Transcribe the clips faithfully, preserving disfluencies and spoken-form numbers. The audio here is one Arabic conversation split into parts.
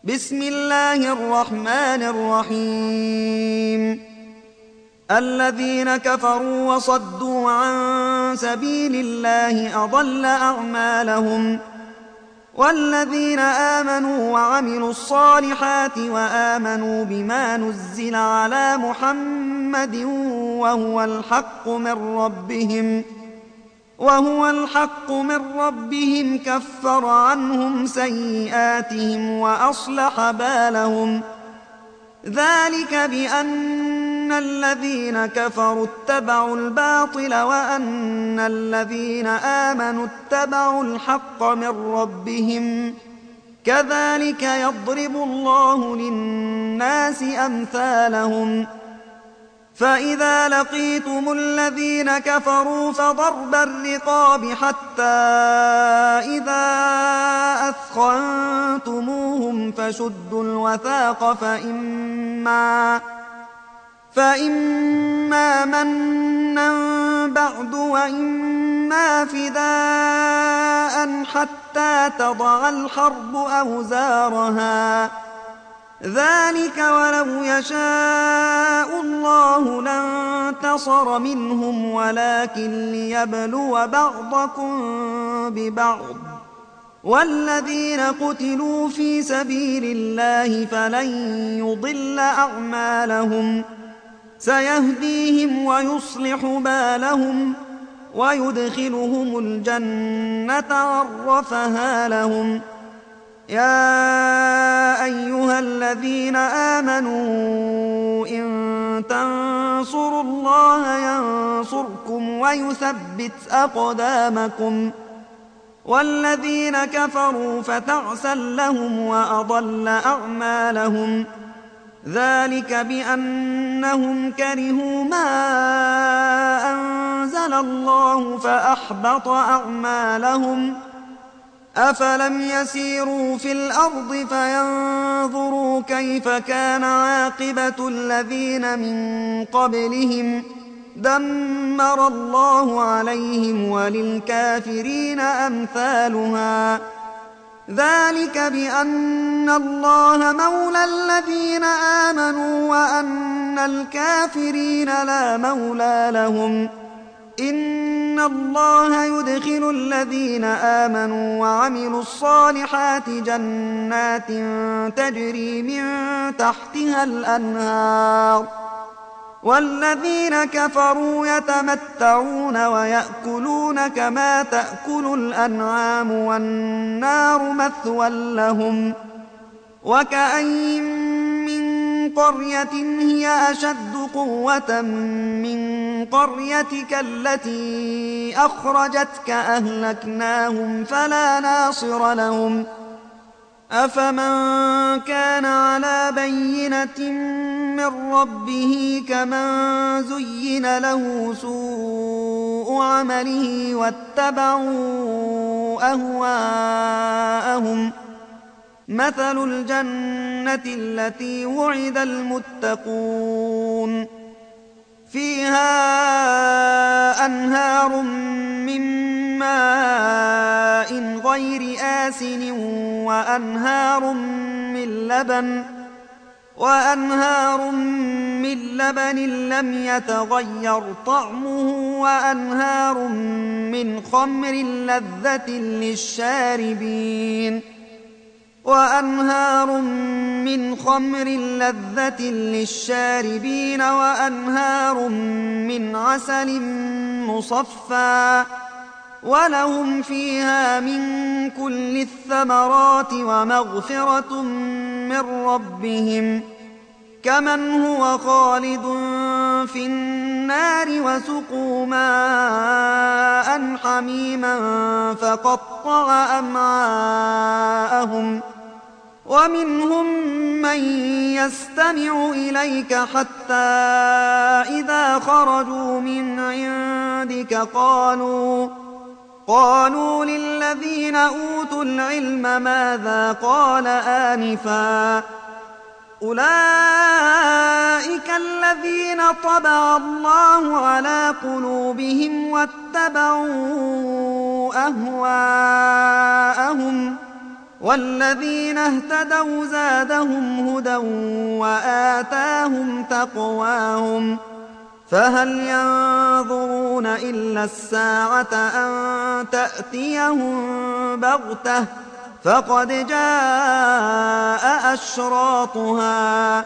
بسم الله الرحمن الرحيم. الذين كفروا وصدوا عن سبيل الله أضل أعمالهم، والذين آمنوا وعملوا الصالحات وآمنوا بما نزل على محمد وهو الحق من ربهم وهو الحق من ربهم كفر عنهم سيئاتهم وأصلح بالهم. ذلك بأن الذين كفروا اتبعوا الباطل وأن الذين آمنوا اتبعوا الحق من ربهم، كذلك يضرب الله للناس أمثالهم. فإذا لقيتم الذين كفروا فضرب الرقاب حتى إذا أثخنتموهم فشدوا الوثاق فإما, فإما منا بعد وإما فداء حتى تضع الحرب أوزارها. ذلك ولو يشاء الله لانتصر منهم ولكن ليبلو بعضكم ببعض. والذين قتلوا في سبيل الله فلن يضل أعمالهم، سيهديهم ويصلح بالهم ويدخلهم الجنة عرفها لهم. يا أيها الذين آمنوا إن تنصروا الله ينصركم ويثبت أقدامكم. والذين كفروا فتعسا لهم وأضل أعمالهم. ذلك بأنهم كرهوا ما أنزل الله فأحبط أعمالهم. أفلم يسيروا في الأرض فينظروا كيف كان عاقبة الذين من قبلهم، دمر الله عليهم وللكافرين أمثالها. ذلك بأن الله مولى الذين آمنوا وأن الكافرين لا مولى لهم. إن الله يدخل الذين آمنوا وعملوا الصالحات جنات تجري من تحتها الأنهار، والذين كفروا يتمتعون ويأكلون كما تأكل الأنعام والنار مثوى لهم. وكأين من قرية هي أشد قوة من قريتك التي أخرجتك أهلكناهم فلا ناصر لهم. أفمن كان على بينة من ربه كمن زين له سوء عمله واتبعوا أهواءهم. مثل الجنة التي وعد المتقون فيها أنهار من ماء غير آسن وأنهار من لبن وأنهار من لبن لم يتغير طعمه وأنهار من خمر لذة للشاربين وأنهار من خمر لذة للشاربين وأنهار من عسل مصفى ولهم فيها من كل الثمرات ومغفرة من ربهم، كمن هو خالد في النار وسقوا ماء حميما فقطع أمعاءهم. ومنهم من يستمع إليك حتى إذا خرجوا من عندك قالوا قالوا للذين أوتوا العلم ماذا قال آنفا. أولئك الذين طبع الله على قلوبهم واتبعوا أهواءهم والذين اهتدوا زادهم هدى وآتاهم تقواهم فهل ينظرون إلا الساعة أن تأتيهم بغتة فقد جاء أشراطها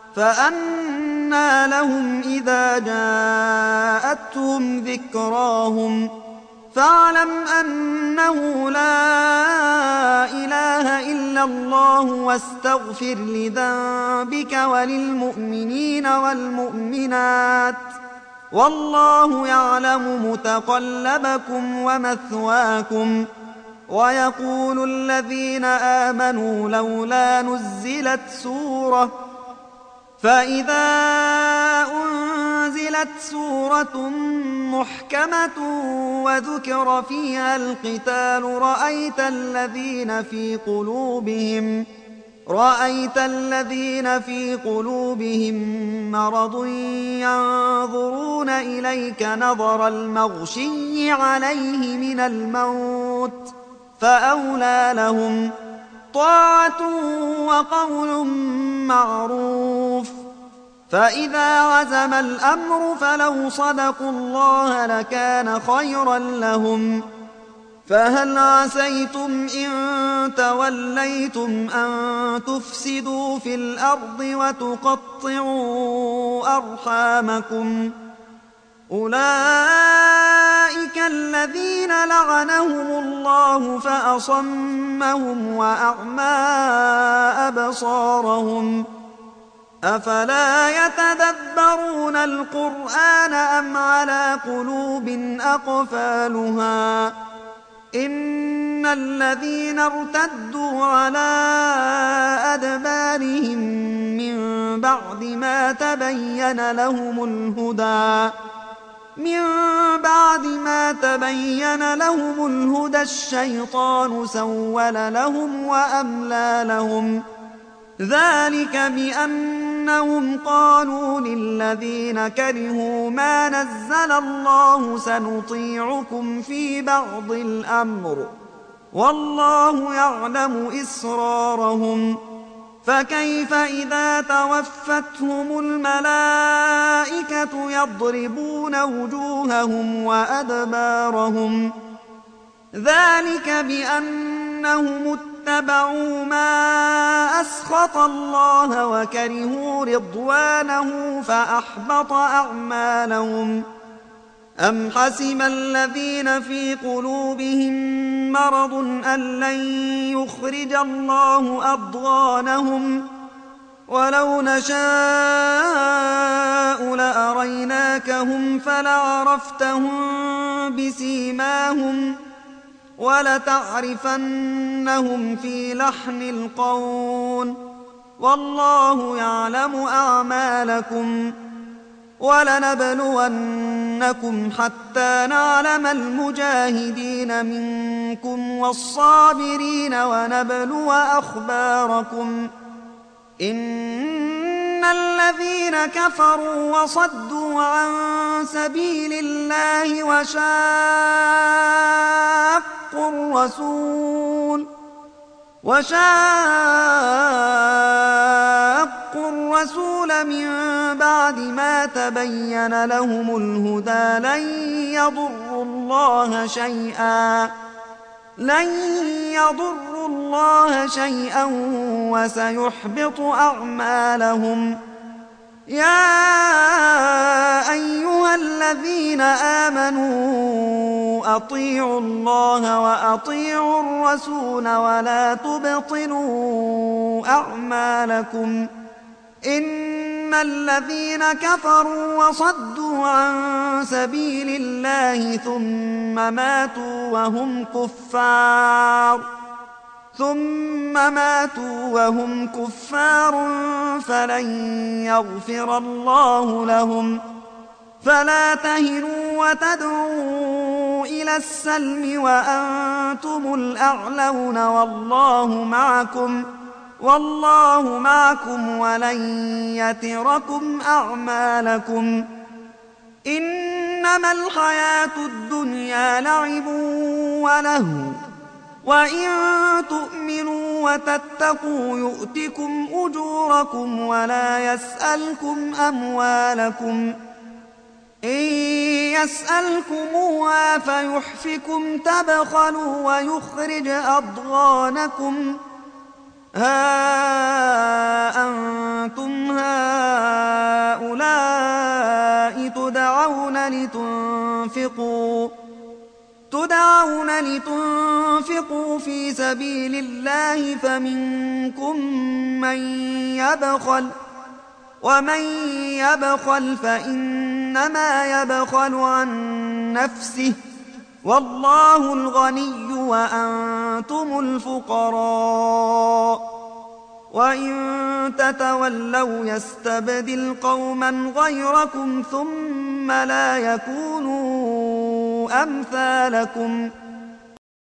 فأنى لهم إذا جاءتهم ذكراهم فاعلم أنه لا إله إلا الله واستغفر لذنبك وللمؤمنين والمؤمنات والله يعلم متقلبكم ومثواكم. ويقول الذين آمنوا لولا نزلت سورة فإذا أنزلت سورة محكمة وذكر فيها القتال رأيت الذين في قلوبهم رأيت الذين في قلوبهم مرض ينظرون إليك نظر المغشي عليه من الموت فأولى لهم طاعة وقول معروف. فإذا عزم الأمر فلو صدقوا الله لكان خيرا لهم. فهل عسيتم إن توليتم أن تفسدوا في الأرض وتقطعوا أرحامكم أولئك الذين لعنهم الله فأصمهم وأعمى أبصارهم أفلا يتدبرون القرآن أم على قلوب أقفالها إن الذين ارتدوا على أدبارهم من بعد ما تبين لهم الهدى من بعد ما تبين لهم الهدى الشيطان سول لهم وأملى لهم ذلك بأنهم قالوا للذين كرهوا ما نزل الله سنطيعكم في بعض الأمر والله يعلم إسرارهم فكيف إذا توفتهم الملائكة يضربون وجوههم وأدبارهم ذلك بأنهم اتبعوا ما أسخط الله وكرهوا رضوانه فأحبط أعمالهم أم حسب الذين في قلوبهم مرض أن لن يخرج الله أضغانهم ولو نشاء لأريناكهم فلعرفتهم بسيماهم ولتعرفنهم في لحن القول والله يعلم أعمالكم ولنبلونكم حتى نعلم المجاهدين منكم والصابرين ونبلو أخباركم إن الذين كفروا وصدوا عن سبيل الله وشاقوا الرسول وشاقوا الرسول من بعد ما تبين لهم الهدى لن يضروا الله شيئا لن يضروا الله شيئا وسيحبط أعمالهم. يا أيها الذين آمنوا أطيعوا الله وأطيعوا الرسول ولا تبطلوا أعمالكم إن الذين كفروا وصدوا عن سبيل الله ثم ماتوا وهم كفار ثم ماتوا وهم كفار فلن يغفر الله لهم فلا تهنوا وتدعوا إلى السلم وأنتم الأعلون والله معكم والله معكم ولن يتركم أعمالكم إنما الحياة الدنيا لعب ولهو وإن تؤمنوا وتتقوا يؤتكم أجوركم ولا يسألكم أموالكم إن يسألكموها فيحفكم تبخلوا ويخرج أضغانكم ها أنتم هؤلاء تدعون لتنفقوا تدعون لتنفقوا في سبيل الله فمنكم من يبخل ومن يبخل فإنما يبخل عن نفسه والله الغني وأنتم الفقراء وإن تتولوا يستبدل قوما غيركم ثم لا يكونوا أمثالكم